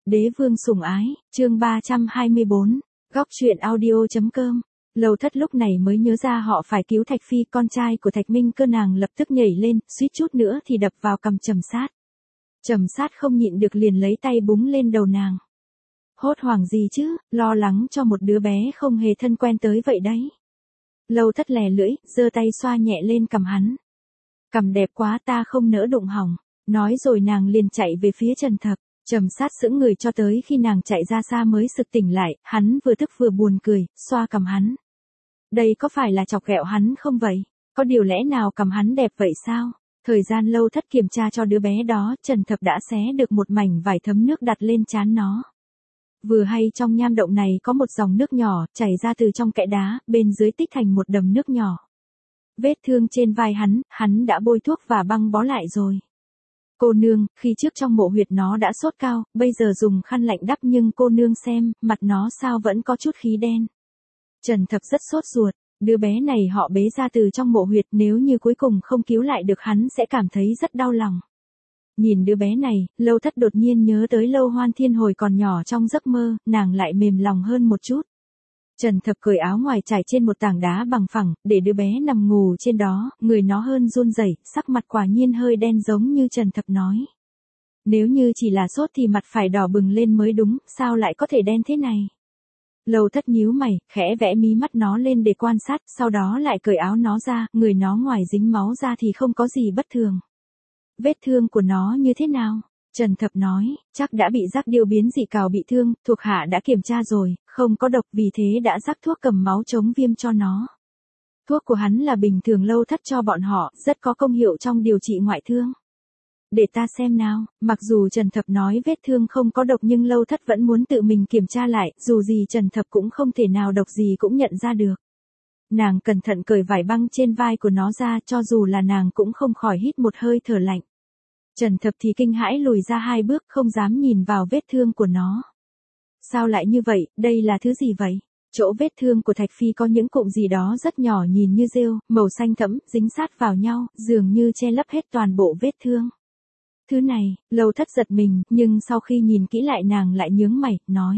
Đế vương sủng ái, chương 324, góc truyện audio.com. Lâu Thất lúc này mới nhớ ra họ phải cứu Thạch Phi, con trai của Thạch Minh Cơ. Nàng lập tức nhảy lên, suýt chút nữa thì đập vào cằm Trầm Sát. Trầm Sát không nhịn được liền lấy tay búng lên đầu nàng. Hốt hoảng gì chứ, lo lắng cho một đứa bé không hề thân quen tới vậy đấy. Lâu Thất lè lưỡi, giơ tay xoa nhẹ lên cằm hắn. Cằm đẹp quá, ta không nỡ đụng hỏng. Nói rồi nàng liền chạy về phía Trần Thập. Trầm Sát sững người cho tới khi nàng chạy ra xa mới sực tỉnh lại, hắn vừa tức vừa buồn cười, xoa cằm hắn. Đây có phải là chọc ghẹo hắn không vậy? Có điều lẽ nào cằm hắn đẹp vậy sao? Thời gian Lâu Thất kiểm tra cho đứa bé đó, Trần Thập đã xé được một mảnh vải thấm nước đặt lên trán nó. Vừa hay trong nham động này có một dòng nước nhỏ, chảy ra từ trong kẽ đá, bên dưới tích thành một đầm nước nhỏ. Vết thương trên vai hắn đã bôi thuốc và băng bó lại rồi. Cô nương, khi trước trong mộ huyệt nó đã sốt cao, bây giờ dùng khăn lạnh đắp nhưng cô nương xem, mặt nó sao vẫn có chút khí đen. Trần Thập rất sốt ruột, đứa bé này họ bế ra từ trong mộ huyệt, nếu như cuối cùng không cứu lại được hắn sẽ cảm thấy rất đau lòng. Nhìn đứa bé này, Lâu Thất đột nhiên nhớ tới Lâu Hoan Thiên hồi còn nhỏ trong giấc mơ, nàng lại mềm lòng hơn một chút. Trần Thập cởi áo ngoài trải trên một tảng đá bằng phẳng, để đứa bé nằm ngủ trên đó, người nó hơn run rẩy, sắc mặt quả nhiên hơi đen giống như Trần Thập nói. Nếu như chỉ là sốt thì mặt phải đỏ bừng lên mới đúng, sao lại có thể đen thế này? Lâu Thất nhíu mày, khẽ vẽ mí mắt nó lên để quan sát, sau đó lại cởi áo nó ra, người nó ngoài dính máu ra thì không có gì bất thường. Vết thương của nó như thế nào? Trần Thập nói, chắc đã bị giác điêu biến dị cào bị thương, thuộc hạ đã kiểm tra rồi, không có độc, vì thế đã rắc thuốc cầm máu chống viêm cho nó. Thuốc của hắn là bình thường Lâu Thất cho bọn họ, rất có công hiệu trong điều trị ngoại thương. Để ta xem nào, mặc dù Trần Thập nói vết thương không có độc nhưng Lâu Thất vẫn muốn tự mình kiểm tra lại, dù gì Trần Thập cũng không thể nào độc gì cũng nhận ra được. Nàng cẩn thận cởi vải băng trên vai của nó ra, cho dù là nàng cũng không khỏi hít một hơi thở lạnh. Trần Thập thì kinh hãi lùi ra 2 bước, không dám nhìn vào vết thương của nó. Sao lại như vậy, đây là thứ gì vậy? Chỗ vết thương của Thạch Phi có những cụm gì đó rất nhỏ nhìn như rêu, màu xanh thẫm, dính sát vào nhau, dường như che lấp hết toàn bộ vết thương. Thứ này, Lâu Thất giật mình, nhưng sau khi nhìn kỹ lại nàng lại nhướng mày, nói.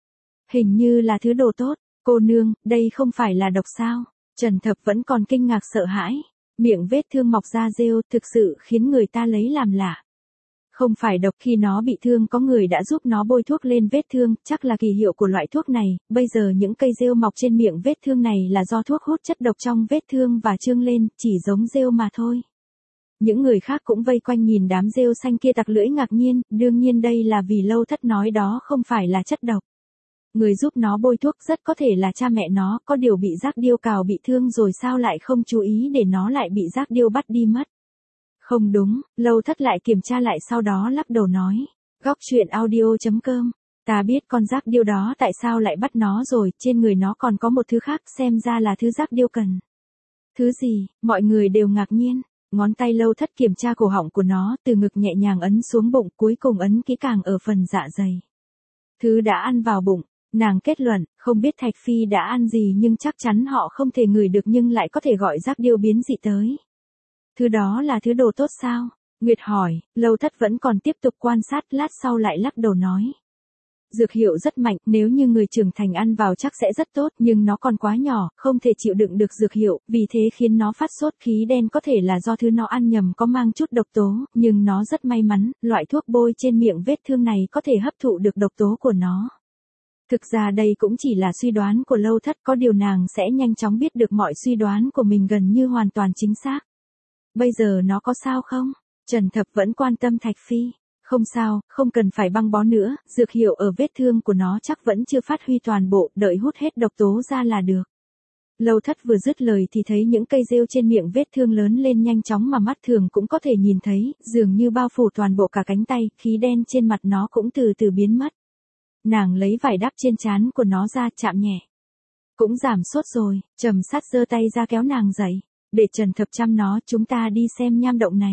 Hình như là thứ đồ tốt, cô nương, đây không phải là độc sao? Trần Thập vẫn còn kinh ngạc sợ hãi. Miệng vết thương mọc ra rêu, thực sự khiến người ta lấy làm lạ. Không phải độc, khi nó bị thương có người đã giúp nó bôi thuốc lên vết thương, chắc là kỳ hiệu của loại thuốc này, bây giờ những cây rêu mọc trên miệng vết thương này là do thuốc hút chất độc trong vết thương và trương lên, chỉ giống rêu mà thôi. Những người khác cũng vây quanh nhìn đám rêu xanh kia tặc lưỡi ngạc nhiên, đương nhiên đây là vì Lâu Thất nói đó không phải là chất độc. Người giúp nó bôi thuốc rất có thể là cha mẹ nó, có điều bị giác điêu cào bị thương rồi sao lại không chú ý để nó lại bị giác điêu bắt đi mất. Không đúng, Lâu Thất lại kiểm tra lại sau đó lắc đầu nói. Góc truyện audio.com, ta biết con giác điêu đó tại sao lại bắt nó rồi, trên người nó còn có một thứ khác, xem ra là thứ giác điêu cần. Thứ gì, mọi người đều ngạc nhiên. Ngón tay Lâu Thất kiểm tra cổ họng của nó, từ ngực nhẹ nhàng ấn xuống bụng, cuối cùng ấn kỹ càng ở phần dạ dày. Thứ đã ăn vào bụng. Nàng kết luận, không biết Thạch Phi đã ăn gì nhưng chắc chắn họ không thể ngửi được nhưng lại có thể gọi giác điêu biến dị tới. Thứ đó là thứ đồ tốt sao? Nguyệt hỏi, Lâu Thất vẫn còn tiếp tục quan sát, lát sau lại lắc đầu nói. Dược hiệu rất mạnh, nếu như người trưởng thành ăn vào chắc sẽ rất tốt, nhưng nó còn quá nhỏ, không thể chịu đựng được dược hiệu, vì thế khiến nó phát sốt. Khí đen có thể là do thứ nó ăn nhầm có mang chút độc tố, nhưng nó rất may mắn, loại thuốc bôi trên miệng vết thương này có thể hấp thụ được độc tố của nó. Thực ra đây cũng chỉ là suy đoán của Lâu Thất, có điều nàng sẽ nhanh chóng biết được mọi suy đoán của mình gần như hoàn toàn chính xác. Bây giờ nó có sao không? Trần Thập vẫn quan tâm Thạch Phi. Không sao, không cần phải băng bó nữa, dược hiệu ở vết thương của nó chắc vẫn chưa phát huy toàn bộ, đợi hút hết độc tố ra là được. Lâu Thất vừa dứt lời thì thấy những cây rêu trên miệng vết thương lớn lên nhanh chóng mà mắt thường cũng có thể nhìn thấy, dường như bao phủ toàn bộ cả cánh tay, khí đen trên mặt nó cũng từ từ biến mất. Nàng lấy vải đắp trên trán của nó ra, chạm nhẹ. Cũng giảm sốt rồi, Trầm Sát giơ tay ra kéo nàng dậy. Để Trần Thập chăm nó, chúng ta đi xem nham động này.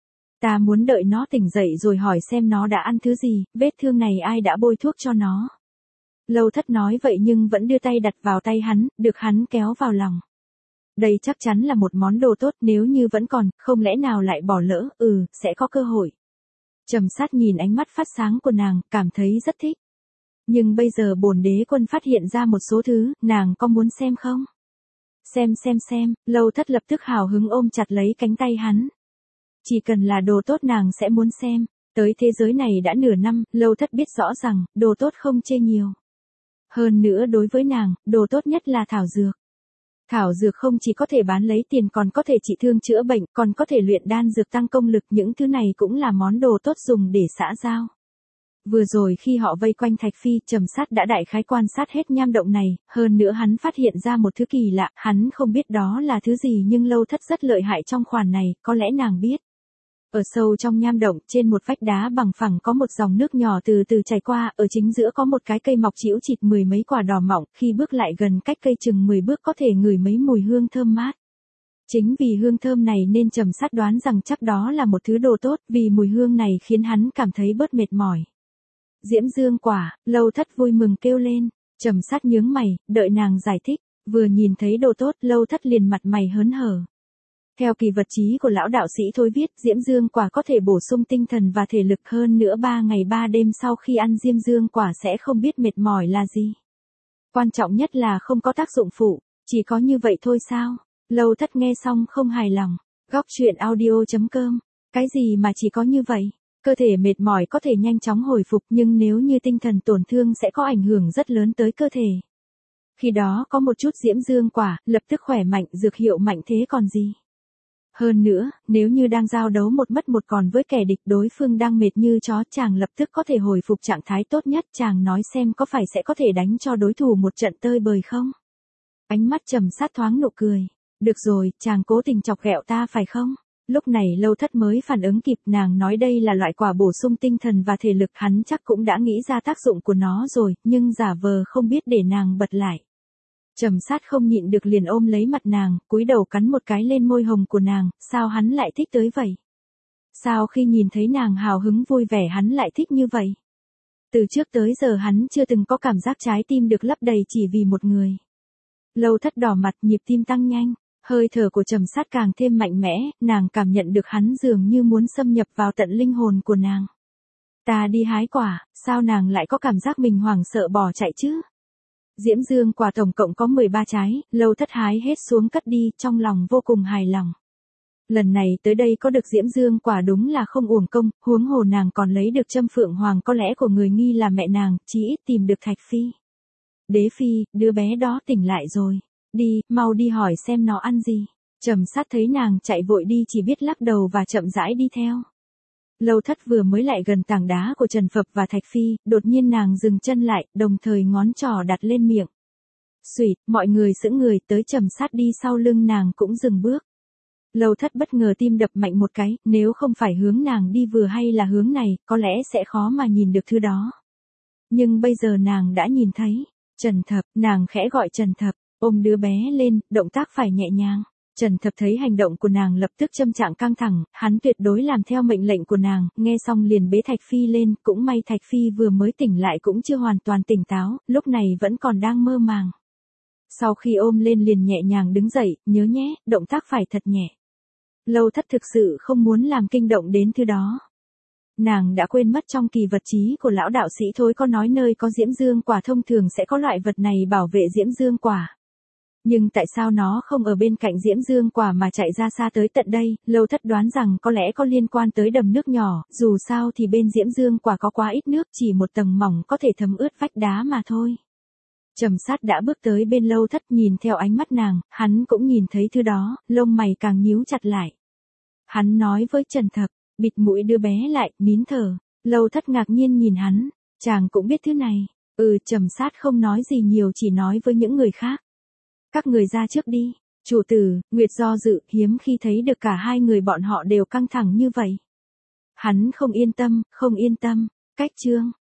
Ta muốn đợi nó tỉnh dậy rồi hỏi xem nó đã ăn thứ gì, vết thương này ai đã bôi thuốc cho nó. Lâu Thất nói vậy nhưng vẫn đưa tay đặt vào tay hắn, được hắn kéo vào lòng. Đây chắc chắn là một món đồ tốt, nếu như vẫn còn, không lẽ nào lại bỏ lỡ, sẽ có cơ hội. Trầm Sát nhìn ánh mắt phát sáng của nàng, cảm thấy rất thích. Nhưng bây giờ bổn đế quân phát hiện ra một số thứ, nàng có muốn xem không? Xem, Lâu Thất lập tức hào hứng ôm chặt lấy cánh tay hắn. Chỉ cần là đồ tốt nàng sẽ muốn xem. Tới thế giới này đã nửa năm, Lâu Thất biết rõ rằng, đồ tốt không chê nhiều. Hơn nữa đối với nàng, đồ tốt nhất là thảo dược. Thảo dược không chỉ có thể bán lấy tiền còn có thể trị thương chữa bệnh, còn có thể luyện đan dược tăng công lực, những thứ này cũng là món đồ tốt dùng để xã giao. Vừa rồi khi họ vây quanh Thạch Phi, Trầm Sát đã đại khái quan sát hết nham động này, hơn nữa hắn phát hiện ra một thứ kỳ lạ, hắn không biết đó là thứ gì nhưng Lâu Thất rất lợi hại trong khoản này, có lẽ nàng biết. Ở sâu trong nham động, trên một vách đá bằng phẳng có một dòng nước nhỏ từ từ chảy qua, ở chính giữa có một cái cây mọc chĩu chịt mười mấy quả đỏ mọng, khi bước lại gần cách cây chừng 10 bước có thể ngửi mấy mùi hương thơm mát. Chính vì hương thơm này nên Trầm Sát đoán rằng chắc đó là một thứ đồ tốt, vì mùi hương này khiến hắn cảm thấy bớt mệt mỏi. Diễm dương quả, Lâu Thất vui mừng kêu lên. Trầm Sát nhướng mày, đợi nàng giải thích, vừa nhìn thấy đồ tốt, Lâu Thất liền mặt mày hớn hở. Theo kỳ vật chí của lão đạo sĩ Thôi viết, diễm dương quả có thể bổ sung tinh thần và thể lực, hơn nữa 3 ngày 3 đêm sau khi ăn diễm dương quả sẽ không biết mệt mỏi là gì. Quan trọng nhất là không có tác dụng phụ, chỉ có như vậy thôi sao? Lâu Thất nghe xong không hài lòng. Góc truyện audio.com. Cái gì mà chỉ có như vậy? Cơ thể mệt mỏi có thể nhanh chóng hồi phục nhưng nếu như tinh thần tổn thương sẽ có ảnh hưởng rất lớn tới cơ thể. Khi đó có một chút diễm dương quả, lập tức khỏe mạnh, dược hiệu mạnh thế còn gì. Hơn nữa, nếu như đang giao đấu một mất một còn với kẻ địch, đối phương đang mệt như chó, chàng lập tức có thể hồi phục trạng thái tốt nhất, chàng nói xem có phải sẽ có thể đánh cho đối thủ một trận tơi bời không? Ánh mắt Trầm Sát thoáng nụ cười. Được rồi, chàng cố tình chọc ghẹo ta phải không? Lúc này Lâu Thất mới phản ứng kịp, nàng nói đây là loại quả bổ sung tinh thần và thể lực, hắn chắc cũng đã nghĩ ra tác dụng của nó rồi, nhưng giả vờ không biết để nàng bật lại. Trầm Sát không nhịn được liền ôm lấy mặt nàng, cúi đầu cắn một cái lên môi hồng của nàng, sao hắn lại thích tới vậy? Sao khi nhìn thấy nàng hào hứng vui vẻ hắn lại thích như vậy? Từ trước tới giờ hắn chưa từng có cảm giác trái tim được lấp đầy chỉ vì một người. Lâu Thất đỏ mặt, nhịp tim tăng nhanh, hơi thở của Trầm Sát càng thêm mạnh mẽ, nàng cảm nhận được hắn dường như muốn xâm nhập vào tận linh hồn của nàng. Ta đi hái quả, sao nàng lại có cảm giác mình hoảng sợ bỏ chạy chứ? Diễm dương quả tổng cộng có 13 trái, Lâu Thất hái hết xuống cất đi, trong lòng vô cùng hài lòng. Lần này tới đây có được diễm dương quả đúng là không uổng công, huống hồ nàng còn lấy được Trâm Phượng Hoàng, có lẽ của người nghi là mẹ nàng, chỉ ít tìm được Thạch Phi. Đế Phi, đứa bé đó tỉnh lại rồi. Đi, mau đi hỏi xem nó ăn gì. Trầm Sát thấy nàng chạy vội đi chỉ biết lắc đầu và chậm rãi đi theo. Lâu Thất vừa mới lại gần tảng đá của Trần Phập và Thạch Phi, đột nhiên nàng dừng chân lại, đồng thời ngón trỏ đặt lên miệng. Xuỵt, mọi người sững người, tới Trầm Sát đi sau lưng nàng cũng dừng bước. Lâu Thất bất ngờ tim đập mạnh một cái, nếu không phải hướng nàng đi vừa hay là hướng này, có lẽ sẽ khó mà nhìn được thứ đó. Nhưng bây giờ nàng đã nhìn thấy. Trần Thập, nàng khẽ gọi Trần Thập, ôm đứa bé lên, động tác phải nhẹ nhàng. Trần Thập thấy hành động của nàng lập tức tâm trạng căng thẳng, hắn tuyệt đối làm theo mệnh lệnh của nàng, nghe xong liền bế Thạch Phi lên, cũng may Thạch Phi vừa mới tỉnh lại cũng chưa hoàn toàn tỉnh táo, lúc này vẫn còn đang mơ màng. Sau khi ôm lên liền nhẹ nhàng đứng dậy, nhớ nhé, động tác phải thật nhẹ. Lâu Thất thực sự không muốn làm kinh động đến thứ đó. Nàng đã quên mất trong kỳ vật chí của lão đạo sĩ Thôi có nói nơi có diễm dương quả thông thường sẽ có loại vật này bảo vệ diễm dương quả. Nhưng tại sao nó không ở bên cạnh diễm dương quả mà chạy ra xa tới tận đây? Lâu Thất đoán rằng có lẽ có liên quan tới đầm nước nhỏ, dù sao thì bên diễm dương quả có quá ít nước, chỉ một tầng mỏng có thể thấm ướt vách đá mà thôi. Trầm Sát đã bước tới bên Lâu Thất, nhìn theo ánh mắt nàng, hắn cũng nhìn thấy thứ đó, lông mày càng nhíu chặt lại. Hắn nói với Trần Thập, bịt mũi đứa bé lại, nín thở. Lâu Thất ngạc nhiên nhìn hắn, chàng cũng biết thứ này. Trầm Sát không nói gì nhiều, chỉ nói với những người khác. Các người ra trước đi. Chủ tử, Nguyệt do dự, hiếm khi thấy được cả hai người bọn họ đều căng thẳng như vậy. Hắn không yên tâm. Cách chương.